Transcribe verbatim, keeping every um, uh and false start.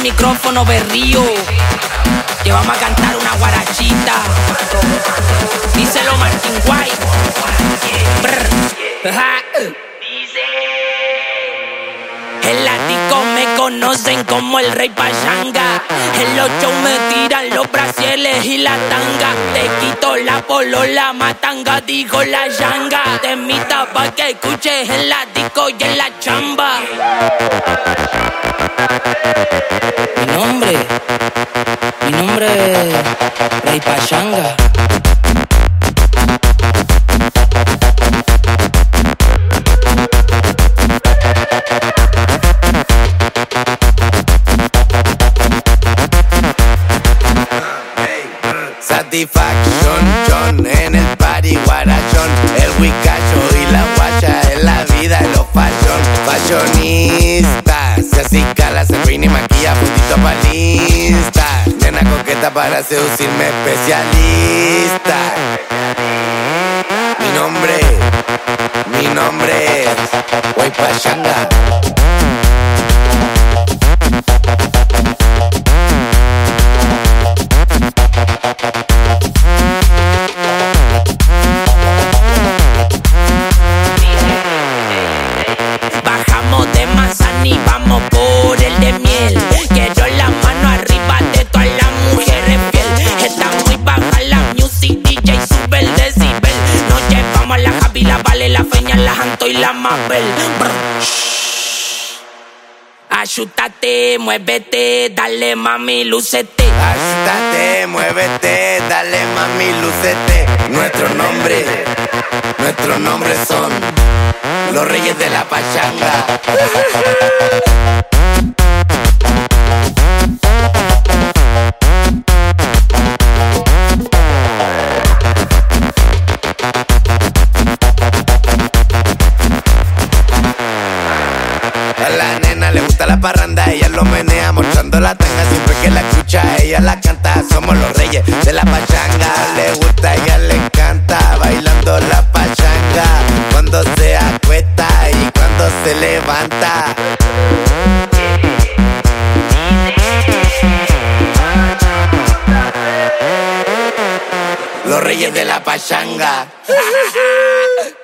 micrófono berrío, que vamos a cantar una guarachita. Díselo Martin White. Brr. Ajá. En la disco me conocen como el rey pachanga. En los shows me tiran los brasieles y la tanga. Te quito la polola, matanga, digo la yanga. Te mita pa' que escuches en la disco y en la chamba. Mi nombre, mi nombre es rey pachanga. Satisfaction, John, en el party guarachón. El huicacho y la guacha en la vida de los fashion. Fashionista, se acicala, se peina y maquilla, puntito palista. Nena coqueta para seducirme, especialista. Mi nombre, mi nombre es Guay Pachanga. De manzana y vamos por el de miel. Quiero la mano arriba de todas las mujeres fiel. Está muy baja la music, D J sube el decibel. Nos llevamos a la Javi, la Vale, la Feña, la Janto y la Mabel. Ayúdate, muévete, dale mami, lúcete. Ayúdate, muévete, dale mami, lúcete. Nuestro nombre, nuestros nombres son los reyes de la pachanga. A la nena le gusta la parranda, ella lo menea mostrando la tanga. Siempre que la escucha, ella la canta. Somos los reyes de la pachanga. Le gusta, ella le encanta, bailando la pachanga. Cuando se acuesta y cuando se levanta. Los reyes de la pachanga.